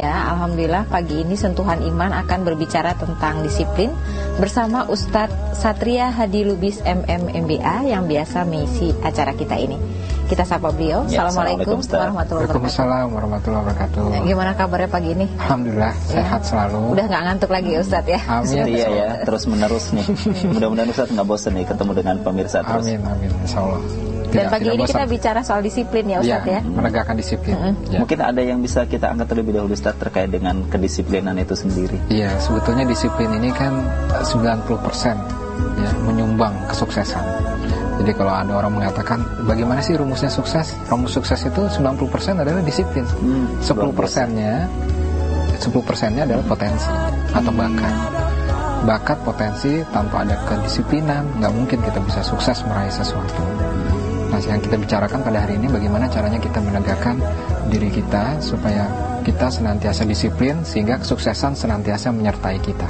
Ya, alhamdulillah pagi ini Sentuhan Iman akan berbicara tentang disiplin bersama Ustadz Satria Hadi Lubis MM MBA yang biasa mengisi acara kita ini. Kita sapa beliau. Ya, Assalamualaikum warahmatullahi wabarakatuh. Waalaikumsalam warahmatullahi wabarakatuh. Gimana kabarnya pagi ini? Alhamdulillah sehat selalu. Udah nggak ngantuk lagi Ustadz ya? Amin. Iya ya, terus menerus nih. Mudah-mudahan Ustadz nggak bosan nih ketemu dengan pemirsa terus. Amin, insyaallah. Dan pagi ini kita bicara soal disiplin ya Ustadz ya? Menegakkan disiplin. Ya. Mungkin ada yang bisa kita angkat terlebih dahulu Ustadz terkait dengan kedisiplinan itu sendiri. Iya, sebetulnya disiplin ini kan 90% ya menyumbang kesuksesan. Jadi kalau ada orang mengatakan bagaimana sih rumusnya sukses? Rumus sukses itu 90% adalah disiplin. 10%-nya adalah potensi atau bakat. Bakat, potensi tanpa ada kedisiplinan nggak mungkin kita bisa sukses meraih sesuatu. Nah, yang kita bicarakan pada hari ini bagaimana caranya kita menegakkan diri kita supaya kita senantiasa disiplin sehingga kesuksesan senantiasa menyertai kita.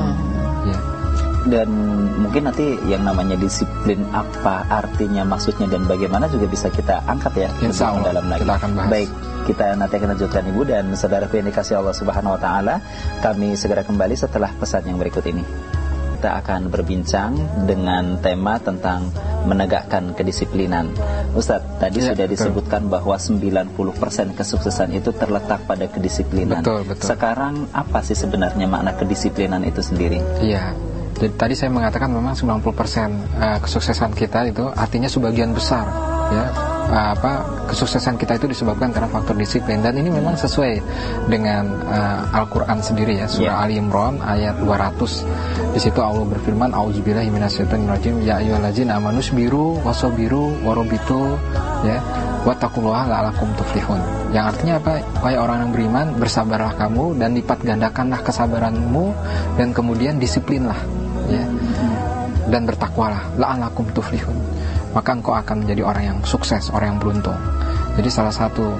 Ya. Dan mungkin nanti yang namanya disiplin apa artinya, maksudnya dan bagaimana juga bisa kita angkat ya. Insya Allah dalam lagi. Kita akan bahas. Baik, kita nanti akan lanjutkan Ibu dan saudaraku yang dikasih Allah Subhanahu Wa Taala. Kami segera kembali setelah pesan yang berikut ini. Kita akan berbincang dengan tema tentang menegakkan kedisiplinan. Ustadz, tadi sudah disebutkan bahwa 90% kesuksesan itu terletak pada kedisiplinan. Betul. Sekarang apa sih sebenarnya makna kedisiplinan itu sendiri? Iya. Jadi tadi saya mengatakan memang 90% kesuksesan kita itu artinya sebagian besar ya kesuksesan kita itu disebabkan karena faktor disiplin, dan ini memang sesuai dengan Al-Qur'an sendiri ya, surah Ali Imran ayat 200. Di situ Allah berfirman, auzubillahi minasyaitonirrajim, ya ayyuhallazina amanu sabiru wasabiru warabitu ya wattaqullaha la'allakum tuflihun. Yang artinya apa? Wahai orang yang beriman, bersabarlah kamu dan lipat gandakanlah kesabaranmu dan kemudian disiplinlah ya. Dan bertakwalah la'allakum tuflihun. Maka engkau akan menjadi orang yang sukses, orang yang beruntung. Jadi salah satu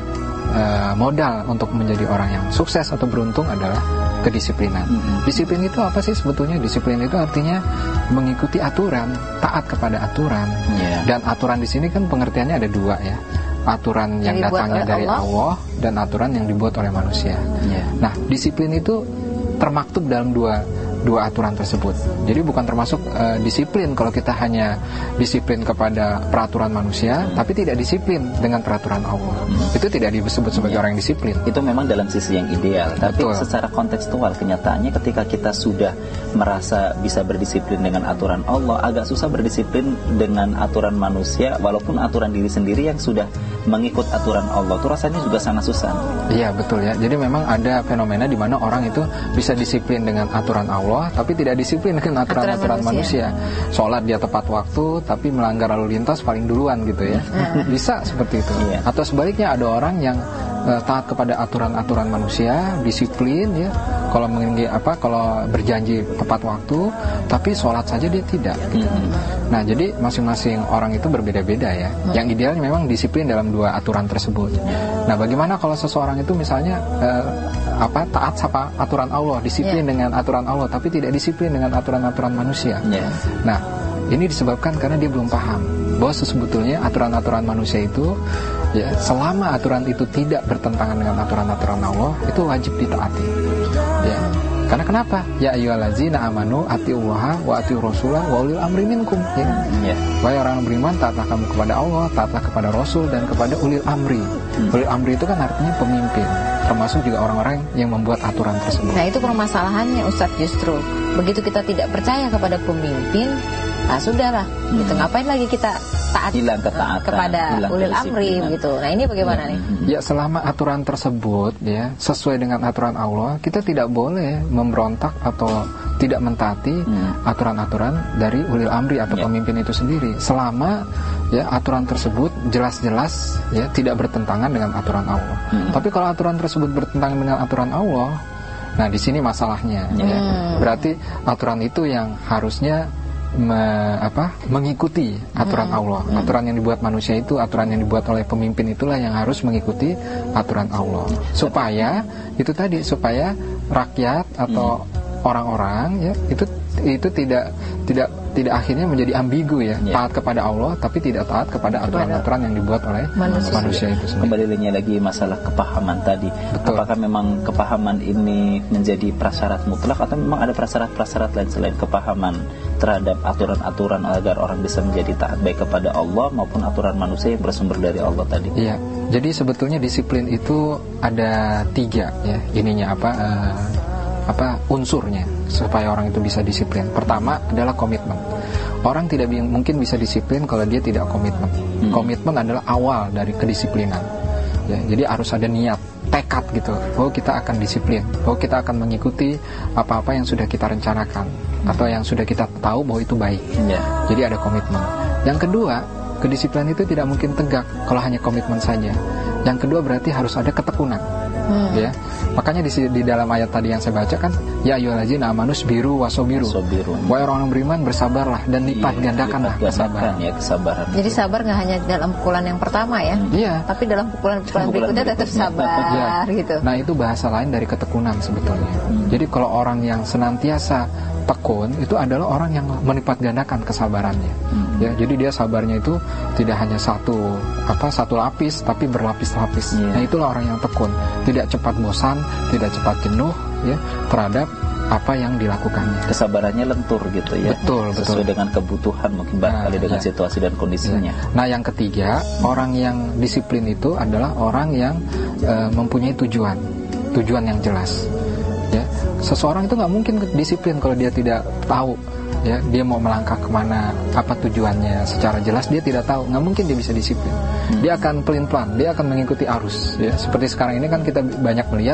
modal untuk menjadi orang yang sukses atau beruntung adalah kedisiplinan. Disiplin itu apa sih sebetulnya? Disiplin itu artinya mengikuti aturan, taat kepada aturan. Dan aturan di sini kan pengertiannya ada dua ya. Aturan yang datangnya dari Allah dan aturan yang dibuat oleh manusia. Nah, disiplin itu termaktub dalam dua aturan tersebut. Jadi bukan termasuk disiplin kalau kita hanya disiplin kepada peraturan manusia, tapi tidak disiplin dengan peraturan Allah. Itu tidak disebut sebagai orang yang disiplin. Itu memang dalam sisi yang ideal. Tapi secara kontekstual, kenyataannya ketika kita sudah merasa bisa berdisiplin dengan aturan Allah, agak susah berdisiplin dengan aturan manusia, walaupun aturan diri sendiri yang sudah mengikut aturan Allah itu rasanya juga sangat susah. Iya, betul ya. Jadi memang ada fenomena di mana orang itu bisa disiplin dengan aturan Allah, tapi tidak disiplin dengan aturan-aturan manusia. Sholat dia tepat waktu, tapi melanggar lalu lintas paling duluan gitu ya. Bisa seperti itu. Atau sebaliknya ada orang yang taat kepada aturan-aturan manusia, disiplin ya. Kalau berjanji tepat waktu, tapi sholat saja dia tidak. Gitu. Nah, jadi masing-masing orang itu berbeda-beda ya. Yang idealnya memang disiplin dalam dua aturan tersebut. Nah, bagaimana kalau seseorang itu misalnya taat sama aturan Allah, disiplin dengan aturan Allah, tapi tidak disiplin dengan aturan-aturan manusia. Nah, ini disebabkan karena dia belum paham bahwa sebetulnya aturan-aturan manusia itu ya, selama aturan itu tidak bertentangan dengan aturan-aturan Allah, itu wajib ditaati. Ya. Karena kenapa? Ya ayyuhallazina amanu atiullaha wa atiur rasulah wa ulil amri minkum. Wahai orang yang beriman, taatlah kamu kepada Allah, taatlah kepada Rasul dan kepada ulil amri. Ulil amri itu kan artinya pemimpin, termasuk juga orang-orang yang membuat aturan tersebut. Nah, itu permasalahannya Ustadz, justru begitu kita tidak percaya kepada pemimpin, nah sudahlah, gitu. Ngapain lagi kita taat kepada ulil amri gitu. Nah, ini bagaimana nih? Ya, selama aturan tersebut ya sesuai dengan aturan Allah, kita tidak boleh memberontak atau tidak mentaati aturan-aturan dari ulil amri atau pemimpin itu sendiri. Selama ya aturan tersebut jelas-jelas ya tidak bertentangan dengan aturan Allah. Tapi kalau aturan tersebut bertentangan dengan aturan Allah, nah di sini masalahnya. Ya. Berarti aturan itu yang harusnya mengikuti aturan Allah. Aturan yang dibuat manusia itu, aturan yang dibuat oleh pemimpin itulah yang harus mengikuti aturan Allah. Supaya itu tadi, supaya rakyat atau orang-orang ya itu tidak tidak akhirnya menjadi ambigu ya, taat kepada Allah tapi tidak taat kepada aturan-aturan yang dibuat oleh manusia itu sendiri. Kembali lagi masalah kepahaman tadi. Betul. Apakah memang kepahaman ini menjadi prasyarat mutlak atau memang ada prasyarat-prasyarat lain selain kepahaman terhadap aturan-aturan agar orang bisa menjadi taat baik kepada Allah maupun aturan manusia yang bersumber dari Allah tadi? Iya. Jadi sebetulnya disiplin itu ada 3 ya, ininya unsurnya supaya orang itu bisa disiplin. Pertama adalah komitmen. Orang tidak mungkin bisa disiplin kalau dia tidak komitmen. Komitmen adalah awal dari kedisiplinan. Ya, jadi harus ada niat, tekad gitu. Bahwa kita akan disiplin, bahwa kita akan mengikuti apa-apa yang sudah kita rencanakan atau yang sudah kita tahu bahwa itu baik. Jadi ada komitmen. Yang kedua, kedisiplinan itu tidak mungkin tegak kalau hanya komitmen saja. Yang kedua berarti harus ada ketekunan. Ya, makanya di dalam ayat tadi yang saya baca kan, ya ayyuhallazina amanu biru wasobiru. Wahai orang beriman, bersabarlah dan lipat gandakanlah kesabaran. Jadi sabar nggak hanya dalam pukulan yang pertama ya, tapi dalam pukulan berikutnya tetap sabar gitu. Nah itu bahasa lain dari ketekunan sebetulnya. Jadi kalau orang yang senantiasa tekun itu adalah orang yang melipat gandakan kesabarannya. Ya, jadi dia sabarnya itu tidak hanya satu lapis tapi berlapis-lapis. Nah, itulah orang yang tekun, tidak cepat bosan, tidak cepat jenuh ya terhadap apa yang dilakukannya. Kesabarannya lentur gitu ya. Betul. Sesuai dengan kebutuhan mungkin barangkali dengan situasi dan kondisinya. Nah, yang ketiga, orang yang disiplin itu adalah orang yang mempunyai tujuan yang jelas. Ya, seseorang itu nggak mungkin disiplin kalau dia tidak tahu ya dia mau melangkah kemana, apa tujuannya secara jelas dia tidak tahu, nggak mungkin dia bisa disiplin. Dia akan pelin-pelan, dia akan mengikuti arus ya. Seperti sekarang ini kan kita banyak melihat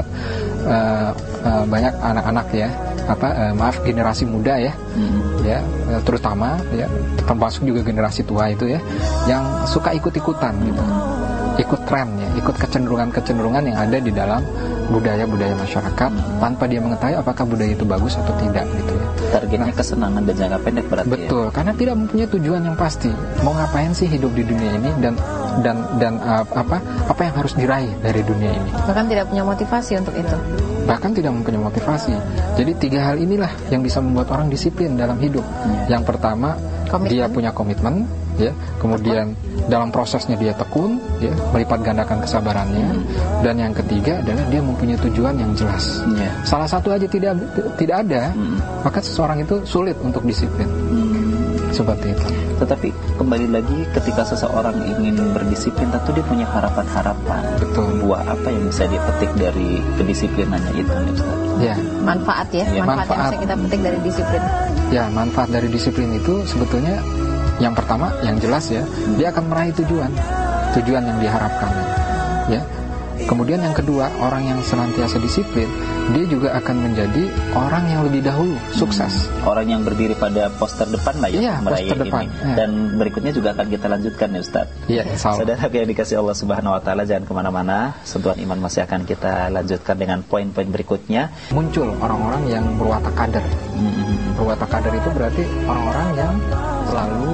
banyak anak-anak ya generasi muda ya terutama ya termasuk juga generasi tua itu ya yang suka ikut-ikutan gitu, ikut tren ya, ikut kecenderungan yang ada di dalam budaya-budaya masyarakat tanpa dia mengetahui apakah budaya itu bagus atau tidak gitu ya. Targetnya kesenangan dan jangka pendek berarti. Betul, karena tidak mempunyai tujuan yang pasti. Mau ngapain sih hidup di dunia ini dan apa yang harus diraih dari dunia ini. Bahkan tidak punya motivasi untuk itu. Bahkan tidak mempunyai motivasi. Jadi 3 hal inilah yang bisa membuat orang disiplin dalam hidup. Yang pertama, dia punya komitmen ya, kemudian dalam prosesnya dia tekun ya, melipat gandakan kesabarannya, dan yang ketiga adalah dia mempunyai tujuan yang jelas. Salah satu aja tidak ada, maka seseorang itu sulit untuk disiplin. Seperti itu. Tetapi kembali lagi ketika seseorang ingin berdisiplin tentu dia punya harapan-harapan. Betul. Buah apa yang bisa dipetik dari kedisiplinannya itu, Ustaz? Ya. Manfaat ya, manfaat yang bisa kita petik dari disiplin. Ya, manfaat dari disiplin itu sebetulnya yang pertama, yang jelas ya, dia akan meraih tujuan yang diharapkan ya. Kemudian yang kedua, orang yang senantiasa disiplin, dia juga akan menjadi orang yang lebih dahulu sukses. Orang yang berdiri pada poster depan lah ya, meraih ini. Dan berikutnya juga akan kita lanjutkan ya Ustaz. Iya, saudara yang dikasih Allah Subhanahu Wa Taala, jangan kemana-mana. Sentuhan iman masih akan kita lanjutkan dengan poin-poin berikutnya. Muncul orang-orang yang berwatak kader. Berwatak kader itu berarti orang-orang yang selalu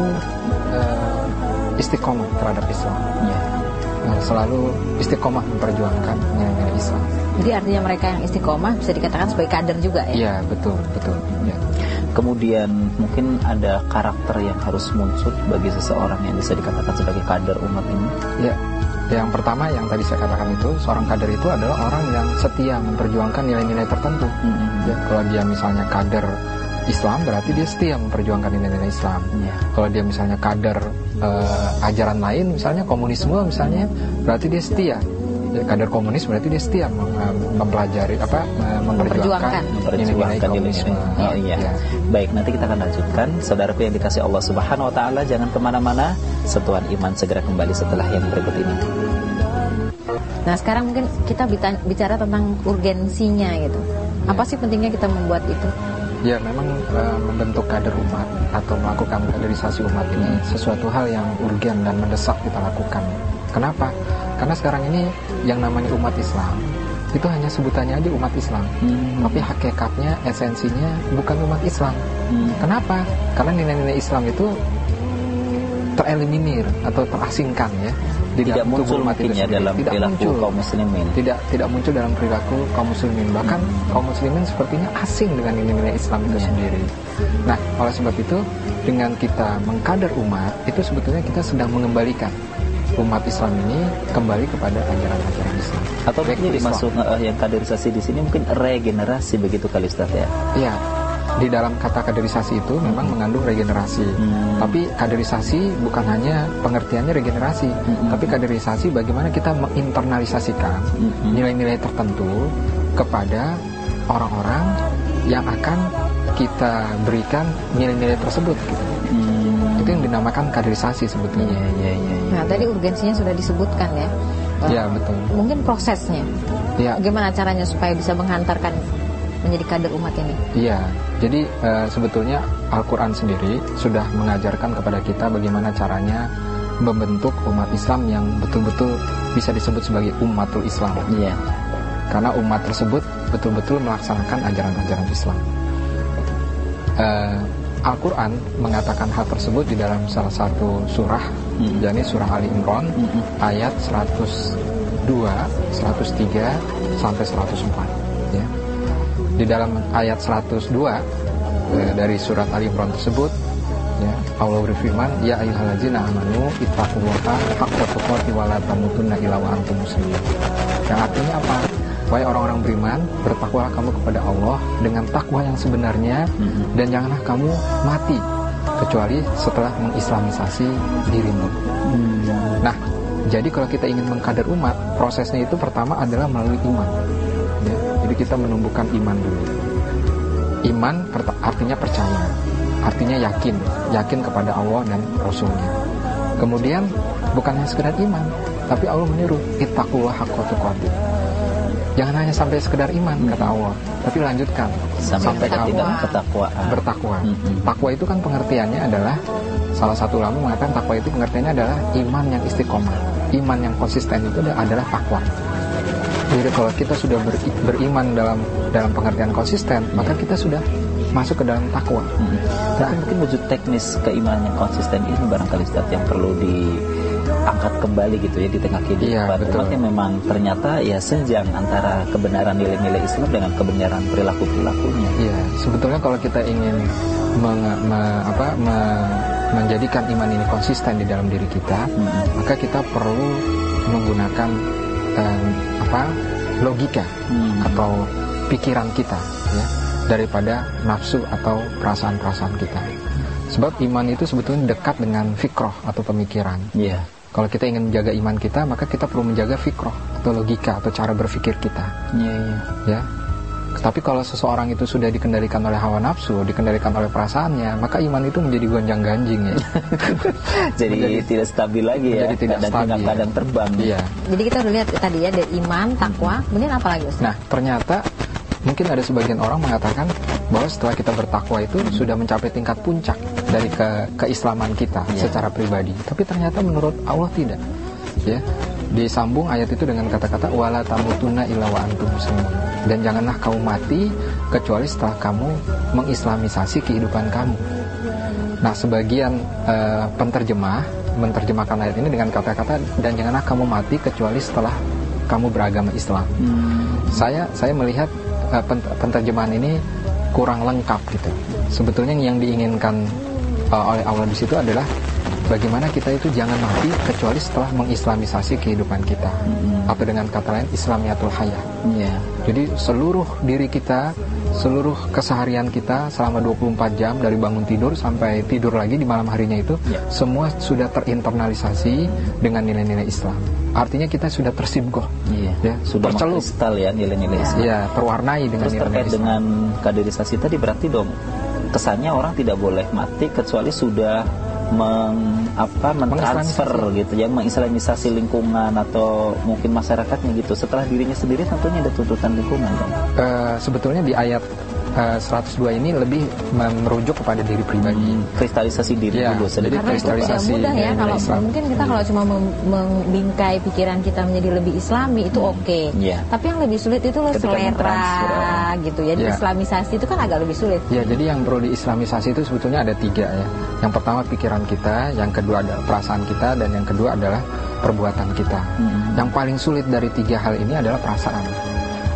istiqomah terhadap Islam. Selalu istiqomah memperjuangkan nilai-nilai Islam. Jadi artinya mereka yang istiqomah bisa dikatakan sebagai kader juga ya? Iya, betul ya. Kemudian mungkin ada karakter yang harus muncul bagi seseorang yang bisa dikatakan sebagai kader umat ini. Ya, yang pertama yang tadi saya katakan itu, seorang kader itu adalah orang yang setia memperjuangkan nilai-nilai tertentu. Ya, kalau dia misalnya kader Islam berarti dia setia memperjuangkan nilai-nilai Islam. Kalau dia misalnya kader ajaran lain, misalnya komunisme misalnya, berarti dia setia. Ya, kader komunis berarti dia setia mempelajari memperjuangkan nilai-nilai komunisme. Ya. Baik, nanti kita akan lanjutkan. Saudaraku yang dikasih Allah Subhanahu Wa Taala, jangan kemana-mana. Sentuhan iman segera kembali setelah yang berikut ini. Nah, sekarang mungkin kita bicara tentang urgensinya gitu. Apa sih pentingnya kita membuat itu? Ya, memang membentuk kader umat atau melakukan kaderisasi umat ini sesuatu hal yang urgen dan mendesak kita lakukan. Kenapa? Karena sekarang ini yang namanya umat Islam itu hanya sebutannya aja umat Islam, tapi hakikatnya, esensinya bukan umat Islam. Kenapa? Karena nilai-nilai Islam itu tereliminir atau terasingkan ya. Tidak muncul mungkin ya dalam perilaku kaum muslimin. Tidak muncul dalam perilaku kaum muslimin. Bahkan kaum muslimin sepertinya asing dengan nilai-nilai Islam itu sendiri. Nah, oleh sebab itu dengan kita mengkader umat, itu sebetulnya kita sedang mengembalikan umat Islam ini kembali kepada ajaran-ajaran Islam. Atau mungkin dimaksud yang kaderisasi di sini mungkin regenerasi begitu kali Ustaz ya? Iya. Di dalam kata kaderisasi itu memang mengandung regenerasi. Tapi kaderisasi bukan hanya pengertiannya regenerasi, tapi kaderisasi bagaimana kita menginternalisasikan nilai-nilai tertentu kepada orang-orang yang akan kita berikan nilai-nilai tersebut gitu. Itu yang dinamakan kaderisasi sebetulnya. Nah, tadi urgensinya sudah disebutkan ya. Iya, betul. Mungkin prosesnya. Ya. Bagaimana caranya supaya bisa menghantarkan menjadi kader umat ini? Iya. Jadi sebetulnya Al-Quran sendiri sudah mengajarkan kepada kita bagaimana caranya membentuk umat Islam yang betul-betul bisa disebut sebagai ummatul Islam. Iya. Karena umat tersebut betul-betul melaksanakan ajaran-ajaran Islam. Al-Quran mengatakan hal tersebut di dalam salah satu surah, yakni surah Ali Imran, ayat 102, 103 sampai 104. Ya. Di dalam ayat 102 dari surat Ali Imran tersebut, ya, Allah berfirman, ya ayyuhallazina amanu ittaqullaha haqqa tuqatih wa la tamutunna illa wa antum muslimun. Yang artinya apa? Wahai orang-orang beriman, bertakwalah kamu kepada Allah dengan takwa yang sebenarnya, dan janganlah kamu mati kecuali setelah mengislamisasi dirimu. Nah, jadi kalau kita ingin mengkader umat, prosesnya itu pertama adalah melalui iman. Ya, jadi kita menumbuhkan iman dulu. Iman artinya percaya, artinya yakin kepada Allah dan Rasulnya. Kemudian bukan hanya sekedar iman, tapi Allah menyuruh ittaqullaha haqqa tuqatih. Jangan hanya sampai sekedar iman, kata Allah, tapi lanjutkan sampai kamu bertakwa. Takwa itu kan pengertiannya adalah, salah satu ulama mengatakan takwa itu pengertiannya adalah iman yang istiqomah. Iman yang konsisten itu adalah takwa. Jadi kalau kita sudah beriman dalam pengertian konsisten, maka kita sudah masuk ke dalam takwa. Nah, mungkin wujud teknis keimanan yang konsisten ini barangkali Ustaz yang perlu diangkat kembali gitu ya di tengah kehidupan umat yang memang ternyata ya senjang antara kebenaran nilai-nilai Islam dengan kebenaran perilaku-perilakunya. Iya, sebetulnya kalau kita ingin menjadikan iman ini konsisten di dalam diri kita, maka kita perlu menggunakan logika atau pikiran kita, ya, daripada nafsu atau perasaan-perasaan kita. Sebab iman itu sebetulnya dekat dengan fikroh atau pemikiran. Iya. Kalau kita ingin menjaga iman kita, maka kita perlu menjaga fikroh atau logika atau cara berpikir kita. Ya. Tapi kalau seseorang itu sudah dikendalikan oleh hawa nafsu, dikendalikan oleh perasaannya, maka iman itu menjadi gonjang-ganjing ya. Jadi tidak stabil lagi ya. Jadi tidak stabil. Kadang terbang. Iya. Jadi kita udah lihat tadi ya, dari iman, takwa, kemudian apa lagi Ustaz? Nah, ternyata mungkin ada sebagian orang mengatakan bahwa setelah kita bertakwa itu sudah mencapai tingkat puncak dari keislaman kita secara pribadi. Tapi ternyata menurut Allah tidak. Ya. Disambung ayat itu dengan kata-kata wala tamutunna illa wa antum muslimun. Dan janganlah kamu mati kecuali setelah kamu mengislamisasi kehidupan kamu. Nah, sebagian penterjemah menerjemahkan ayat ini dengan kata-kata dan janganlah kamu mati kecuali setelah kamu beragama Islam. Saya melihat penterjemahan ini kurang lengkap gitu. Sebetulnya yang diinginkan oleh Allah di situ adalah bagaimana kita itu jangan mati kecuali setelah mengislamisasi kehidupan kita. Atau dengan kata lain Islamiyatul Hayah. Jadi seluruh diri kita, seluruh keseharian kita selama 24 jam dari bangun tidur sampai tidur lagi di malam harinya itu semua sudah terinternalisasi dengan nilai-nilai Islam. Artinya kita sudah tersibgoh, ya, sudah tercelup ya nilai-nilai Islam. Ya, terwarnai dengan terus nilai-nilai terkait Islam. dengan kaderisasi tadi berarti dong kesannya orang tidak boleh mati kecuali sudah mentransfer gitu ya, mengislamisasi lingkungan atau mungkin masyarakatnya gitu. Setelah dirinya sendiri tentunya ada tuntutan lingkungan dong. Sebetulnya di ayat 102 ini lebih merujuk kepada diri pribadi. Kristalisasi diri dulu. Jadi karena itu tidak mudah ya. Kalau mungkin kita kalau cuma membingkai pikiran kita menjadi lebih Islami itu oke. Tapi yang lebih sulit itu selera gitu ya. Islamisasi itu kan agak lebih sulit. Ya, jadi yang perlu diislamisasi itu sebetulnya ada 3 ya. Yang pertama pikiran kita, yang kedua adalah perasaan kita, dan yang kedua adalah perbuatan kita. Yang paling sulit dari 3 hal ini adalah perasaan.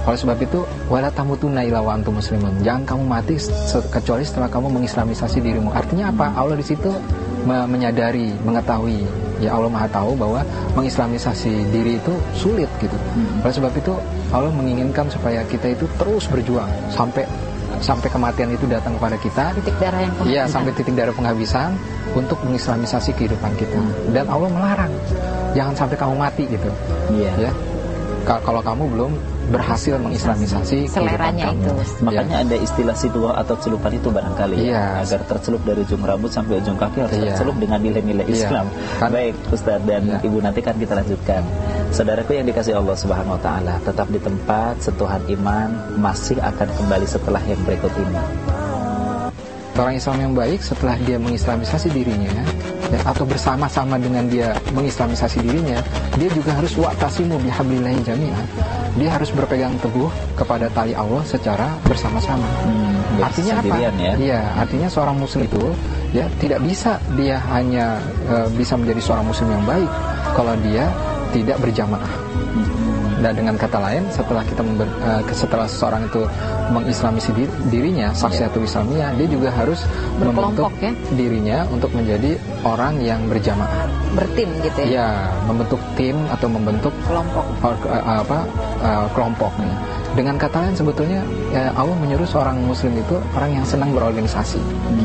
Oleh sebab itu, wala tamutunna illa wa antum muslimun. Jangan kamu mati kecuali setelah kamu mengislamisasi dirimu. Artinya apa? Allah di situ menyadari, mengetahui. Ya, Allah Maha tahu bahwa mengislamisasi diri itu sulit gitu. Oleh sebab itu, Allah menginginkan supaya kita itu terus berjuang sampai kematian itu datang kepada kita, titik darah yang penghabisan. Iya, sampai titik darah penghabisan untuk mengislamisasi kehidupan kita. Dan Allah melarang, jangan sampai kamu mati gitu. Ya, kalau kamu belum berhasil mengislamisasi seleranya kehidupan kamu. itu. Makanya ada istilah situah atau celupan itu barangkali agar tercelup dari ujung rambut sampai ujung kaki harus tercelup dengan nilai-nilai Islam. Baik Ustaz dan Ibu, nanti kan kita lanjutkan. Saudaraku yang dikasihi Allah Subhanahu wa taala, tetap di tempat, sentuhan iman masih akan kembali setelah yang berikut ini. Orang Islam yang baik setelah dia mengislamisasi dirinya, atau bersama-sama dengan dia mengislamisasi dirinya, dia juga harus wa'tasimu bihablillahi jami'an. Dia harus berpegang teguh kepada tali Allah secara bersama-sama. Artinya apa? Iya, artinya seorang muslim itu tidak bisa dia hanya bisa menjadi seorang muslim yang baik kalau dia tidak berjamaah. Dan dengan kata lain, setelah seseorang itu mengislamisi dirinya, saksiatul islamiyah, dia juga harus membentuk dirinya untuk menjadi orang yang berjamaah, bertim gitu ya. Ya, membentuk tim atau membentuk kelompok. Dengan kata lain sebetulnya Allah menyuruh seorang muslim itu orang yang senang berorganisasi.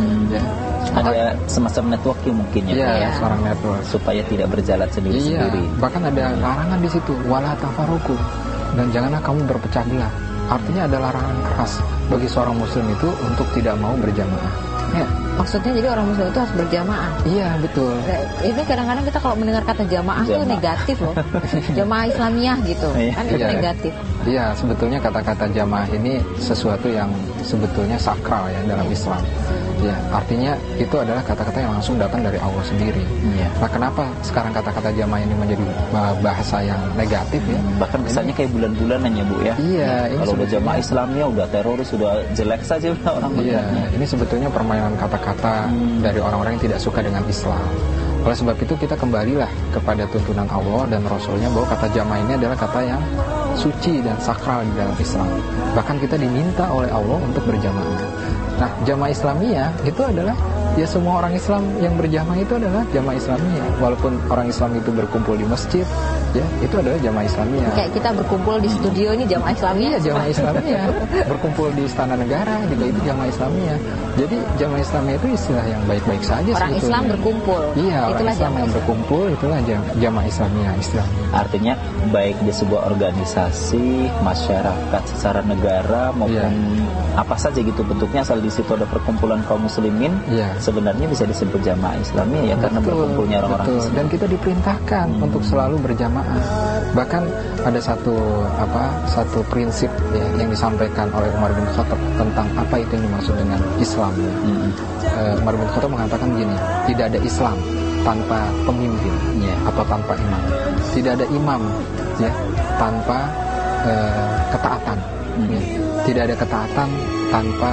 Ada semacam networking mungkin seorang network supaya tidak berjalan sendiri-sendiri. Bahkan ada larangan di situ, wala tafaruku, dan janganlah kamu berpecah belah. Artinya ada larangan keras bagi seorang muslim itu untuk tidak mau berjamaah. Maksudnya jadi orang muslim itu harus berjamaah. Iya, betul. Ini kadang-kadang kita kalau mendengar kata jamaah itu negatif loh. Jamaah Islamiyah gitu. Kan itu negatif. Iya, sebetulnya kata-kata jamaah ini sesuatu yang sebetulnya sakral ya dalam Islam. Ya, artinya itu adalah kata-kata yang langsung datang dari Allah sendiri. Nah, kenapa sekarang kata-kata jamaah ini menjadi bahasa yang negatif ya? Bahkan kesannya kayak bulan-bulanan ya, Bu ya. Iya, kalau udah jamaah Islamnya udah teroris, sudah jelek saja orang melihatnya. Ini sebetulnya permainan kata-kata dari orang-orang yang tidak suka dengan Islam. Oleh sebab itu kita kembalilah kepada tuntunan Allah dan Rasulnya bahwa kata jamaah ini adalah kata yang suci dan sakral di dalam Islam. Bahkan kita diminta oleh Allah untuk berjamaah. Nah, jamaah Islamiyah itu adalah semua orang Islam yang berjamaah itu adalah jamaah Islamiyah. Walaupun orang Islam itu berkumpul di masjid, itu adalah jamaah Islamiyah. Kayak kita berkumpul di studio ini jamaah Islamiyah. Iya, jamaah Islamiyah. Berkumpul di Istana Negara juga itu jamaah Islamiyah. Jadi jamaah Islamiyah itu istilah yang baik-baik saja. Orang sebetulnya. Islam berkumpul. Iya, orang Islam yang berkumpul itulah jamaah Islamiyah istilahnya. Artinya baik di sebuah organisasi, masyarakat secara negara maupun apa saja gitu bentuknya, asal di situ ada perkumpulan kaum muslimin, sebenarnya bisa disebut jamaah Islamiyah karena berkumpulnya orang-orang Islam. Dan kita diperintahkan untuk selalu berjamaah. Bahkan ada satu prinsip yang disampaikan oleh Umar bin Khattab tentang apa itu yang dimaksud dengan Islam. Umar bin Khattab mengatakan begini, tidak ada Islam tanpa pemimpin atau tanpa imam. Tidak ada imam tanpa ketaatan. Tidak ada ketaatan tanpa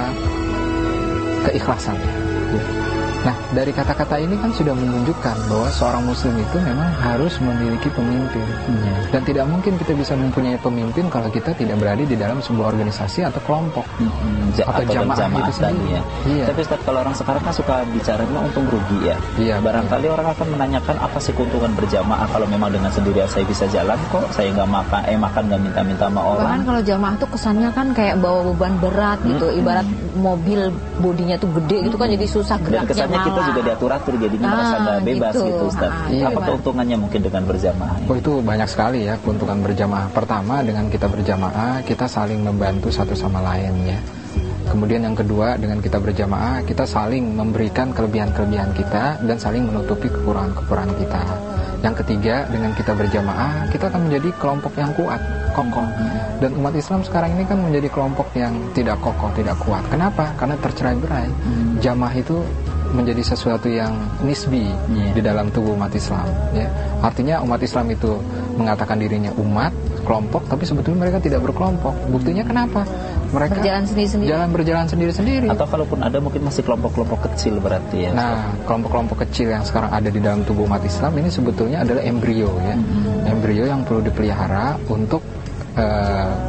keikhlasan. Nah, dari kata-kata ini kan sudah menunjukkan bahwa seorang muslim itu memang harus memiliki pemimpin. Dan tidak mungkin kita bisa mempunyai pemimpin kalau kita tidak berada di dalam sebuah organisasi atau kelompok atau jamaah itu sendiri. Tapi Ustaz, kalau orang sekarang kan suka bicaranya untung rugi ya. Barangkali orang akan menanyakan apa sih keuntungan berjamaah kalau memang dengan sendirian saya bisa jalan kok, saya nggak makan nggak minta-minta sama orang. Bahkan kalau jamaah tuh kesannya kan kayak bawa beban berat gitu, ibarat mobil bodinya tuh gede gitu kan, jadi susah geraknya. Kita juga diatur-atur jadinya merasa nggak bebas gitu Ustaz. Apa keuntungannya mungkin dengan berjamaah? Itu banyak sekali ya keuntungan berjamaah. Pertama, dengan kita berjamaah kita saling membantu satu sama lain ya. Kemudian yang kedua, dengan kita berjamaah kita saling memberikan kelebihan-kelebihan kita dan saling menutupi kekurangan-kekurangan kita. Yang ketiga, dengan kita berjamaah kita akan menjadi kelompok yang kuat, kokoh. Dan umat Islam sekarang ini kan menjadi kelompok yang tidak kokoh, tidak kuat. Kenapa? Karena tercerai-berai. Jamaah itu menjadi sesuatu yang nisbi di dalam tubuh umat Islam ya. Artinya umat Islam itu mengatakan dirinya umat, kelompok, tapi sebetulnya mereka tidak berkelompok. Buktinya kenapa? Mereka berjalan sendiri-sendiri. Atau kalaupun ada mungkin masih kelompok-kelompok kecil berarti ya. Nah, kelompok-kelompok kecil yang sekarang ada di dalam tubuh umat Islam ini sebetulnya adalah embrio ya. Embrio yang perlu dipelihara untuk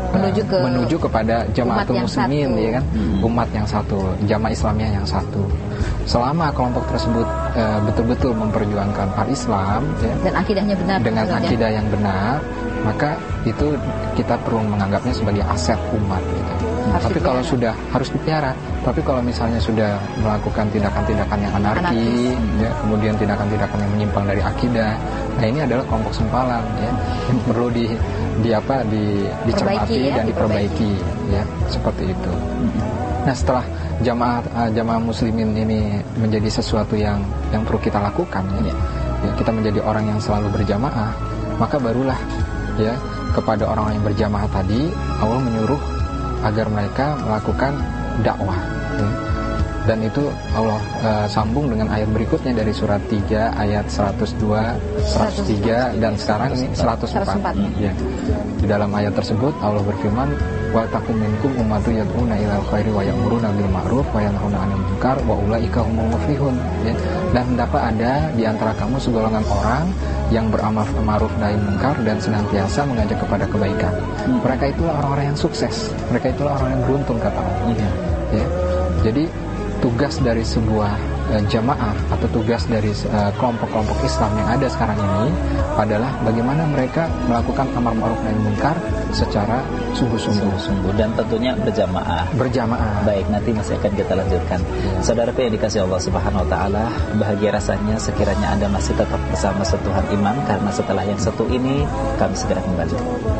menuju kepada jamaatul muslimin, satu. ya kan, umat yang satu, jamaah Islamiyah yang satu. Selama kelompok tersebut betul-betul memperjuangkan al-Islam, ya, dan akidahnya benar, dengan akidah yang benar, maka itu kita perlu menganggapnya sebagai aset umat gitu. Tapi kalau sudah harus dipelihara. Tapi kalau misalnya sudah melakukan tindakan-tindakan yang anarki, ya, kemudian tindakan-tindakan yang menyimpang dari akidah, nah ini adalah kelompok sempalan, ya, yang perlu dicermati dan diperbaiki, ya, seperti itu. Nah, setelah jamaah muslimin ini menjadi sesuatu yang perlu kita lakukan, ya, kita menjadi orang yang selalu berjamaah, maka barulah, ya, kepada orang yang berjamaah tadi Allah menyuruh agar mereka melakukan dakwah, ya. Dan itu Allah sambung dengan ayat berikutnya dari surat 3 ayat 102, 103 dan sekarang ini 104. Ya. Di dalam ayat tersebut Allah berfirman, wa takum minkum ummatu yad'una ilal khairi wa ya'muruna bil ma'ruf wa yanhauna 'anil munkar wa ulaika humul muflihun, ya. Dan hendaklah ada di antara kamu segolongan orang yang beramal ma'ruf nahi munkar dan senantiasa mengajak kepada kebaikan. Mereka itulah orang-orang yang sukses. Mereka itulah orang yang beruntung, kata Allah. Ya. Jadi tugas dari sebuah jamaah atau tugas dari kelompok-kelompok Islam yang ada sekarang ini adalah bagaimana mereka melakukan amar ma'ruf nahi munkar secara sungguh-sungguh dan tentunya berjamaah. Baik, nanti masih akan kita lanjutkan. Saudaraku yang dikasihi Allah Subhanahu wa taala, bahagia rasanya sekiranya Anda masih tetap bersama Sentuhan Iman, karena setelah yang satu ini kami segera kembali.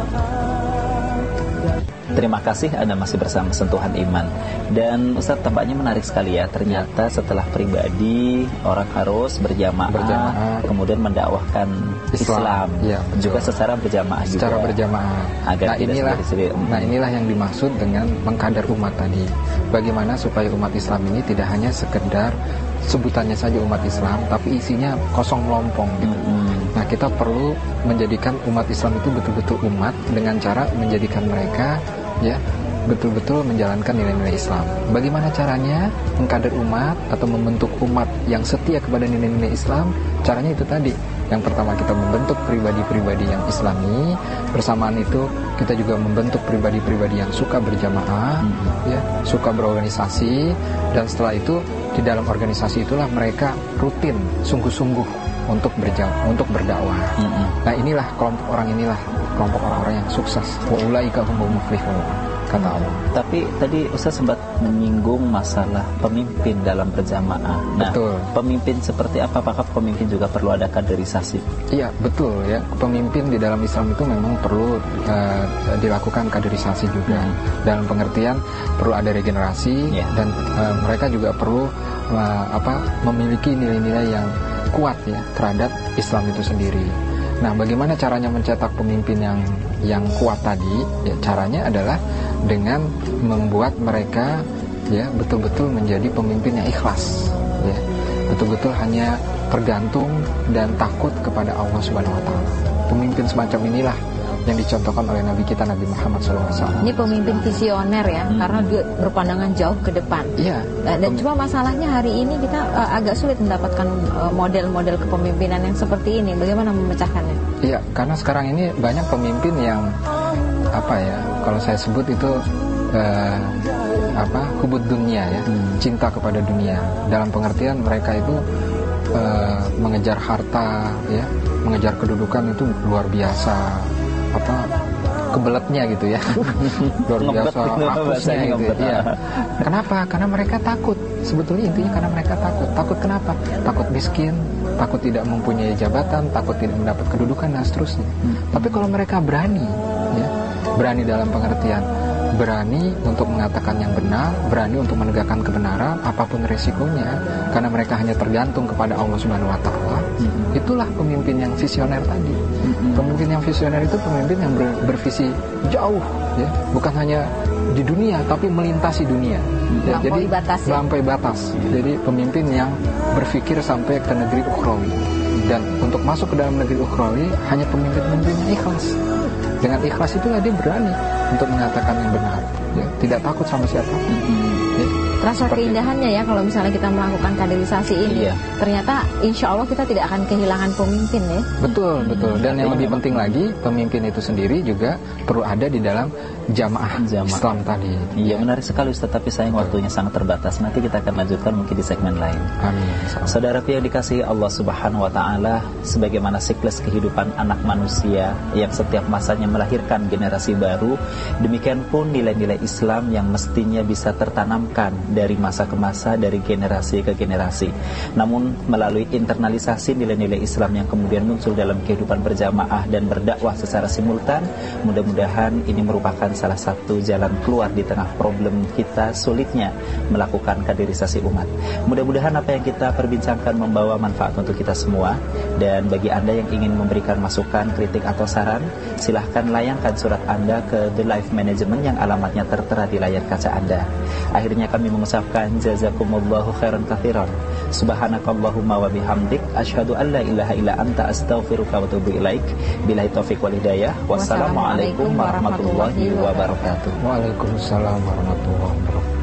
Terima kasih Anda masih bersama Sentuhan Iman. Dan Ustaz, tampaknya menarik sekali ya. Ternyata setelah pribadi orang harus berjamaah kemudian mendakwahkan Islam ya, juga secara berjamaah agar inilah yang dimaksud dengan mengkadar umat tadi. Bagaimana supaya umat Islam ini tidak hanya sekedar sebutannya saja umat Islam, tapi isinya kosong melompong gitu. Nah, kita perlu menjadikan umat Islam itu betul-betul umat dengan cara menjadikan mereka, ya, betul-betul menjalankan nilai-nilai Islam. Bagaimana caranya mengkader umat atau membentuk umat yang setia kepada nilai-nilai Islam? Caranya itu tadi. Yang pertama, kita membentuk pribadi-pribadi yang Islami. Bersamaan itu kita juga membentuk pribadi-pribadi yang suka berjamaah, ya, suka berorganisasi. Dan setelah itu di dalam organisasi itulah mereka rutin, sungguh-sungguh untuk berdakwah. Nah, inilah kelompok orang-orang yang sukses. Wa ulaika humul muflihun, kata Allah. Tapi tadi Ustaz sempat menyinggung masalah pemimpin dalam berjamaah. Nah, betul. Pemimpin seperti apa? Apakah pemimpin juga perlu ada kaderisasi? Iya, betul ya. Pemimpin di dalam Islam itu memang perlu dilakukan kaderisasi juga. Dalam pengertian perlu ada regenerasi, dan mereka juga perlu memiliki nilai-nilai yang kuat ya terhadap Islam itu sendiri. Nah, bagaimana caranya mencetak pemimpin yang kuat tadi? Ya, caranya adalah dengan membuat mereka, ya, betul-betul menjadi pemimpin yang ikhlas, ya, betul-betul hanya tergantung dan takut kepada Allah Subhanahu wa taala. Pemimpin semacam inilah yang dicontohkan oleh Nabi kita, Nabi Muhammad SAW. Ini pemimpin visioner ya, karena dia berpandangan jauh ke depan. Iya. Dan cuma masalahnya hari ini kita agak sulit mendapatkan model-model kepemimpinan yang seperti ini. Bagaimana memecahkannya? Iya, karena sekarang ini banyak pemimpin yang kalau saya sebut itu hubud dunia ya, cinta kepada dunia. Dalam pengertian mereka itu mengejar harta, ya, mengejar kedudukan itu luar biasa. Kebeletnya gitu ya, luar biasa rakusnya gitu ya. Kenapa? Karena mereka takut. Sebetulnya intinya karena mereka takut kenapa? Takut miskin, takut tidak mempunyai jabatan, takut tidak mendapat kedudukan dan seterusnya. Tapi kalau mereka berani, ya, berani dalam pengertian berani untuk mengatakan yang benar, berani untuk menegakkan kebenaran apapun resikonya, karena mereka hanya tergantung kepada Allah Subhanahu wa taala. Itulah pemimpin yang visioner tadi. Pemimpin yang visioner itu pemimpin yang bervisi jauh, ya, bukan hanya di dunia tapi melintasi dunia. Ya, jadi sampai batas. Jadi pemimpin yang berpikir sampai ke negeri ukhrawi. Dan untuk masuk ke dalam negeri ukhrawi hanya pemimpin-pemimpin yang ikhlas. Dengan ikhlas itulah dia berani untuk mengatakan yang benar, ya, tidak takut sama siapapun. Ya, terasa keindahannya ya kalau misalnya kita melakukan kaderisasi ini. Ternyata insya Allah kita tidak akan kehilangan pemimpin ya. Betul. Dan yang lebih penting lagi, pemimpin itu sendiri juga perlu ada di dalam jamaah Islam tadi. Iya, menarik sekali Ustaz, tapi sayang waktunya sangat terbatas. Nanti kita akan lanjutkan mungkin di segmen lain. Amin. Saudaraku yang dikasihi Allah Subhanahu wa taala, sebagaimana siklus kehidupan anak manusia yang setiap masanya melahirkan generasi baru, demikian pun nilai-nilai Islam yang mestinya bisa tertanamkan dari masa ke masa, dari generasi ke generasi. Namun melalui internalisasi nilai-nilai Islam yang kemudian muncul dalam kehidupan berjamaah dan berdakwah secara simultan, mudah-mudahan ini merupakan salah satu jalan keluar di tengah problem kita sulitnya melakukan kaderisasi umat. Mudah-mudahan apa yang kita perbincangkan membawa manfaat untuk kita semua. Dan bagi Anda yang ingin memberikan masukan, kritik atau saran, silahkan layangkan surat Anda ke The Life Management yang alamatnya tertera di layar kaca Anda. Akhirnya kami mengucapkan jazakumullahu khairan katsiran. Subhanakallahumma wa bihamdik, asyhadu an la ilaha illa anta, astaghfiruka wa atubu ilaik. Billahi taufiq wal hidayah. Wassalamualaikum warahmatullahi wabarakatuh. Waalaikumsalam warahmatullahi wabarakatuh.